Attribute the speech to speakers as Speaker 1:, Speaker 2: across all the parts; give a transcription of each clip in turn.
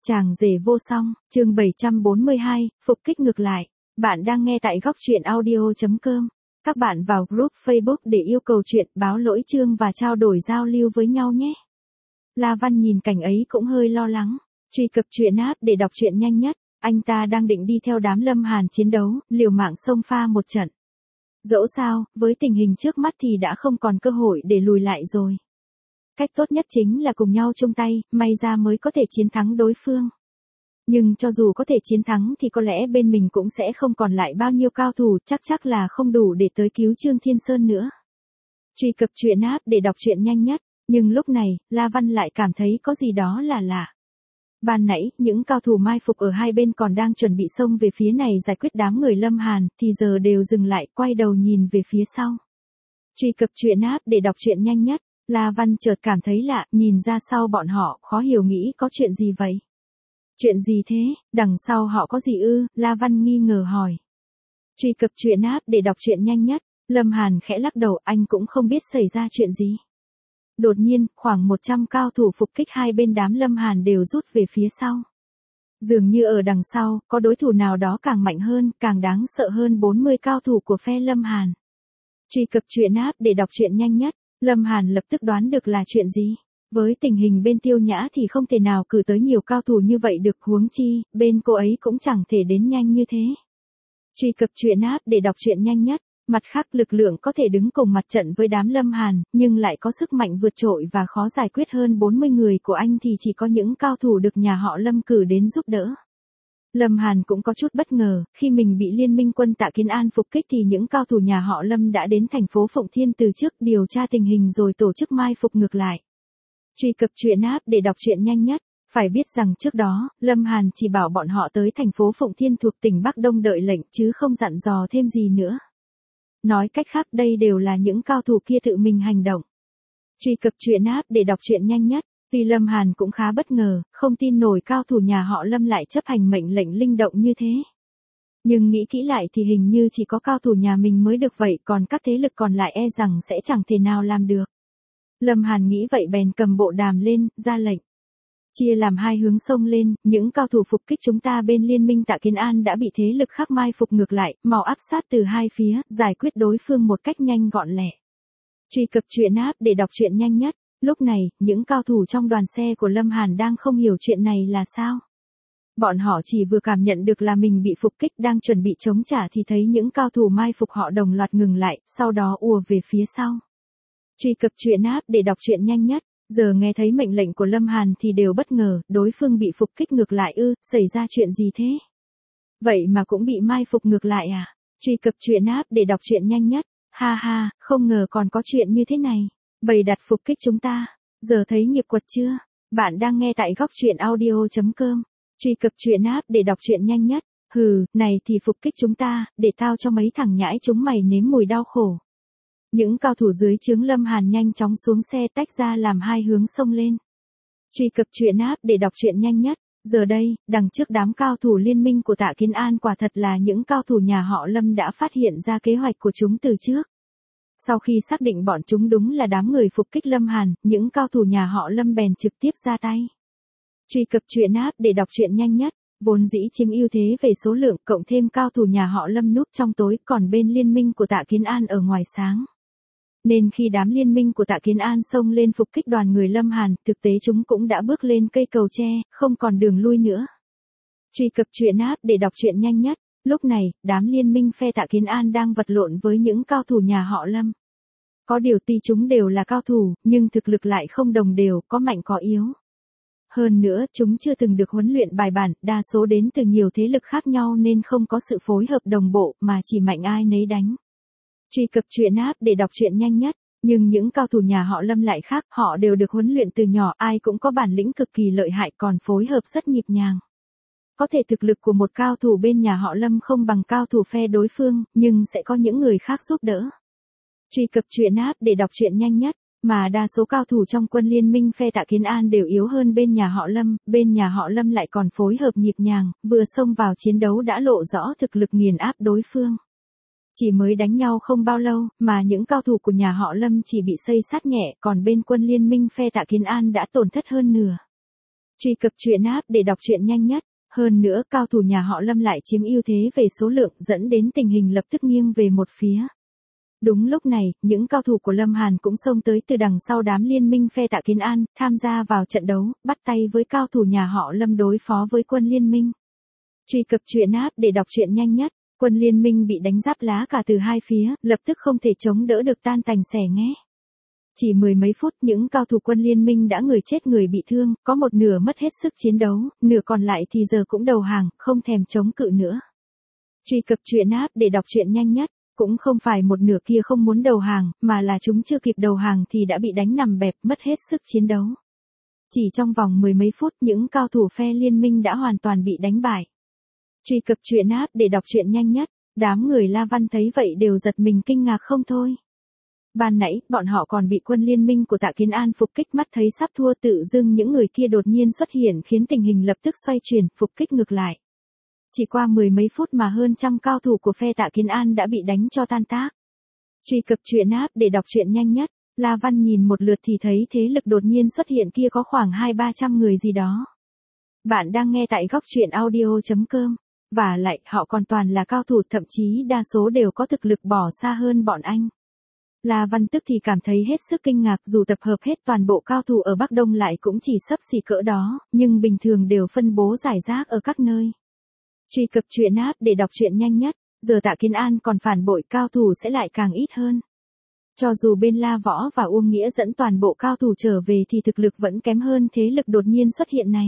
Speaker 1: Chàng rể vô song, chương 742, phục kích ngược lại. Bạn đang nghe tại góc truyện audio.com. Các bạn vào group Facebook để yêu cầu chuyện, báo lỗi chương và trao đổi giao lưu với nhau nhé. La Văn nhìn cảnh ấy cũng hơi lo lắng. Truy cập truyện app để đọc truyện nhanh nhất. Anh ta đang định đi theo đám Lâm Hàn chiến đấu, liều mạng xông pha một trận. Dẫu sao, với tình hình trước mắt thì đã không còn cơ hội để lùi lại rồi. Cách tốt nhất chính là cùng nhau chung tay, may ra mới có thể chiến thắng đối phương. Nhưng cho dù có thể chiến thắng thì có lẽ bên mình cũng sẽ không còn lại bao nhiêu cao thủ, chắc là không đủ để tới cứu Trương Thiên Sơn nữa. Truy cập truyện app để đọc truyện nhanh nhất, nhưng lúc này, La Văn lại cảm thấy có gì đó là lạ. Ban nãy, những cao thủ mai phục ở hai bên còn đang chuẩn bị xông về phía này giải quyết đám người Lâm Hàn, thì giờ đều dừng lại, quay đầu nhìn về phía sau. Truy cập truyện app để đọc truyện nhanh nhất. La Văn chợt cảm thấy lạ, nhìn ra sau bọn họ, khó hiểu nghĩ có chuyện gì vậy? Chuyện gì thế, đằng sau họ có gì ư? La Văn nghi ngờ hỏi. Truy cập truyện app để đọc truyện nhanh nhất, Lâm Hàn khẽ lắc đầu, anh cũng không biết xảy ra chuyện gì. Đột nhiên, khoảng 100 cao thủ phục kích hai bên đám Lâm Hàn đều rút về phía sau. Dường như ở đằng sau, có đối thủ nào đó càng mạnh hơn, càng đáng sợ hơn 40 cao thủ của phe Lâm Hàn. Truy cập truyện app để đọc truyện nhanh nhất. Lâm Hàn lập tức đoán được là chuyện gì. Với tình hình bên Tiêu Nhã thì không thể nào cử tới nhiều cao thủ như vậy được, huống chi, bên cô ấy cũng chẳng thể đến nhanh như thế. Truy cập truyện app để đọc truyện nhanh nhất. Mặt khác, lực lượng có thể đứng cùng mặt trận với đám Lâm Hàn, nhưng lại có sức mạnh vượt trội và khó giải quyết hơn 40 người của anh thì chỉ có những cao thủ được nhà họ Lâm cử đến giúp đỡ. Lâm Hàn cũng có chút bất ngờ, khi mình bị liên minh quân Tạ Kiến An phục kích thì những cao thủ nhà họ Lâm đã đến thành phố Phụng Thiên từ trước điều tra tình hình rồi tổ chức mai phục ngược lại. Truy cập truyện app để đọc truyện nhanh nhất. Phải biết rằng trước đó, Lâm Hàn chỉ bảo bọn họ tới thành phố Phụng Thiên thuộc tỉnh Bắc Đông đợi lệnh chứ không dặn dò thêm gì nữa. Nói cách khác, đây đều là những cao thủ kia tự mình hành động. Truy cập truyện app để đọc truyện nhanh nhất. Vì Lâm Hàn cũng khá bất ngờ, không tin nổi cao thủ nhà họ Lâm lại chấp hành mệnh lệnh linh động như thế. Nhưng nghĩ kỹ lại thì hình như chỉ có cao thủ nhà mình mới được vậy, còn các thế lực còn lại e rằng sẽ chẳng thể nào làm được. Lâm Hàn nghĩ vậy bèn cầm bộ đàm lên, ra lệnh. Chia làm hai hướng xông lên, những cao thủ phục kích chúng ta bên liên minh Tạ Kiến An đã bị thế lực khác mai phục ngược lại, mau áp sát từ hai phía, giải quyết đối phương một cách nhanh gọn lẹ. Truy cập truyện app để đọc truyện nhanh nhất. Lúc này, những cao thủ trong đoàn xe của Lâm Hàn đang không hiểu chuyện này là sao. Bọn họ chỉ vừa cảm nhận được là mình bị phục kích đang chuẩn bị chống trả thì thấy những cao thủ mai phục họ đồng loạt ngừng lại, sau đó ùa về phía sau. Truy cập truyện app để đọc truyện nhanh nhất. Giờ nghe thấy mệnh lệnh của Lâm Hàn thì đều bất ngờ, đối phương bị phục kích ngược lại ư, xảy ra chuyện gì thế? Vậy mà cũng bị mai phục ngược lại à? Truy cập truyện app để đọc truyện nhanh nhất. Ha ha, không ngờ còn có chuyện như thế này. Bày đặt phục kích chúng ta, giờ thấy nghiệp quật chưa? Bạn đang nghe tại góc truyện audio.com. Truy cập truyện app để đọc truyện nhanh nhất. Hừ, này thì phục kích chúng ta, để tao cho mấy thằng nhãi chúng mày nếm mùi đau khổ. Những cao thủ dưới trướng Lâm Hàn nhanh chóng xuống xe tách ra làm hai hướng xông lên. Truy cập truyện app để đọc truyện nhanh nhất. Giờ đây, đằng trước đám cao thủ liên minh của Tạ Kiến An quả thật là những cao thủ nhà họ Lâm đã phát hiện ra kế hoạch của chúng từ trước. Sau khi xác định bọn chúng đúng là đám người phục kích Lâm Hàn, những cao thủ nhà họ Lâm bèn trực tiếp ra tay. Truy cập truyện app để đọc truyện nhanh nhất. Vốn dĩ chiếm ưu thế về số lượng, cộng thêm cao thủ nhà họ Lâm núp trong tối, còn bên liên minh của Tạ Kiến An ở ngoài sáng. Nên khi đám liên minh của Tạ Kiến An xông lên phục kích đoàn người Lâm Hàn, thực tế chúng cũng đã bước lên cây cầu tre, không còn đường lui nữa. Truy cập truyện app để đọc truyện nhanh nhất. Lúc này, đám liên minh phe Tạ Kiến An đang vật lộn với những cao thủ nhà họ Lâm. Có điều tuy chúng đều là cao thủ, nhưng thực lực lại không đồng đều, có mạnh có yếu. Hơn nữa, chúng chưa từng được huấn luyện bài bản, đa số đến từ nhiều thế lực khác nhau nên không có sự phối hợp đồng bộ, mà chỉ mạnh ai nấy đánh. Truy cập truyện app để đọc truyện nhanh nhất. Nhưng những cao thủ nhà họ Lâm lại khác, họ đều được huấn luyện từ nhỏ, ai cũng có bản lĩnh cực kỳ lợi hại, còn phối hợp rất nhịp nhàng. Có thể thực lực của một cao thủ bên nhà họ Lâm không bằng cao thủ phe đối phương, nhưng sẽ có những người khác giúp đỡ. Truy cập truyện app để đọc truyện nhanh nhất. Mà đa số cao thủ trong quân liên minh phe Tạ Kiến An đều yếu hơn bên nhà họ Lâm, bên nhà họ Lâm lại còn phối hợp nhịp nhàng, vừa xông vào chiến đấu đã lộ rõ thực lực nghiền áp đối phương. Chỉ mới đánh nhau không bao lâu, mà những cao thủ của nhà họ Lâm chỉ bị xây sát nhẹ, còn bên quân liên minh phe Tạ Kiến An đã tổn thất hơn nửa. Truy cập truyện app để đọc truyện nhanh nhất. Hơn nữa cao thủ nhà họ Lâm lại chiếm ưu thế về số lượng dẫn đến tình hình lập tức nghiêng về một phía. Đúng lúc này, những cao thủ của Lâm Hàn cũng xông tới từ đằng sau đám liên minh phe Tạ Kiến An, tham gia vào trận đấu, bắt tay với cao thủ nhà họ Lâm đối phó với quân liên minh. Truy cập truyện app để đọc truyện nhanh nhất. Quân liên minh bị đánh giáp lá cả từ hai phía, lập tức không thể chống đỡ được, tan tành xẻ nghé. Chỉ mười mấy phút những cao thủ quân liên minh đã người chết người bị thương, có một nửa mất hết sức chiến đấu, nửa còn lại thì giờ cũng đầu hàng, không thèm chống cự nữa. Truy cập truyện app để đọc truyện nhanh nhất. Cũng không phải một nửa kia không muốn đầu hàng, mà là chúng chưa kịp đầu hàng thì đã bị đánh nằm bẹp, mất hết sức chiến đấu. Chỉ trong vòng mười mấy phút những cao thủ phe liên minh đã hoàn toàn bị đánh bại. Truy cập truyện app để đọc truyện nhanh nhất. Đám người La Văn thấy vậy đều giật mình kinh ngạc không thôi. Ban nãy, bọn họ còn bị quân liên minh của Tạ Kiến An phục kích, mắt thấy sắp thua, tự dưng những người kia đột nhiên xuất hiện khiến tình hình lập tức xoay chuyển, phục kích ngược lại. Chỉ qua mười mấy phút mà hơn trăm cao thủ của phe Tạ Kiến An đã bị đánh cho tan tác. Truy cập truyện app để đọc truyện nhanh nhất. La Văn nhìn một lượt thì thấy thế lực đột nhiên xuất hiện kia có khoảng 200-300 người gì đó. Bạn đang nghe tại góc truyện audio.com. Và lại, họ còn toàn là cao thủ, thậm chí đa số đều có thực lực bỏ xa hơn bọn anh. La Văn tức thì cảm thấy hết sức kinh ngạc, dù tập hợp hết toàn bộ cao thủ ở Bắc Đông lại cũng chỉ xấp xỉ cỡ đó, nhưng bình thường đều phân bố rải rác ở các nơi. Truy cập truyện app để đọc truyện nhanh nhất. Giờ Tạ Kiến An còn phản bội, cao thủ sẽ lại càng ít hơn. Cho dù bên La Võ và Uông Nghĩa dẫn toàn bộ cao thủ trở về thì thực lực vẫn kém hơn thế lực đột nhiên xuất hiện này.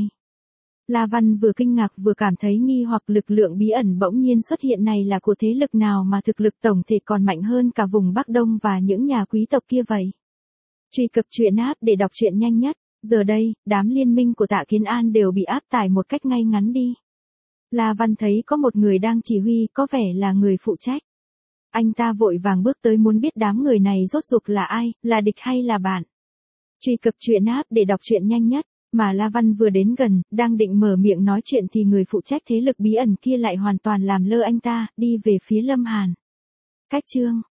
Speaker 1: La Văn vừa kinh ngạc vừa cảm thấy nghi hoặc, lực lượng bí ẩn bỗng nhiên xuất hiện này là của thế lực nào mà thực lực tổng thể còn mạnh hơn cả vùng Bắc Đông và những nhà quý tộc kia vậy. Truy cập truyện app để đọc truyện nhanh nhất. Giờ đây, đám liên minh của Tạ Kiến An đều bị áp tải một cách ngay ngắn đi. La Văn thấy có một người đang chỉ huy, có vẻ là người phụ trách. Anh ta vội vàng bước tới muốn biết đám người này rốt cuộc là ai, là địch hay là bạn. Truy cập truyện app để đọc truyện nhanh nhất. Mà La Văn vừa đến gần, đang định mở miệng nói chuyện thì người phụ trách thế lực bí ẩn kia lại hoàn toàn làm lơ anh ta, đi về phía Lâm Hàn. Cách chương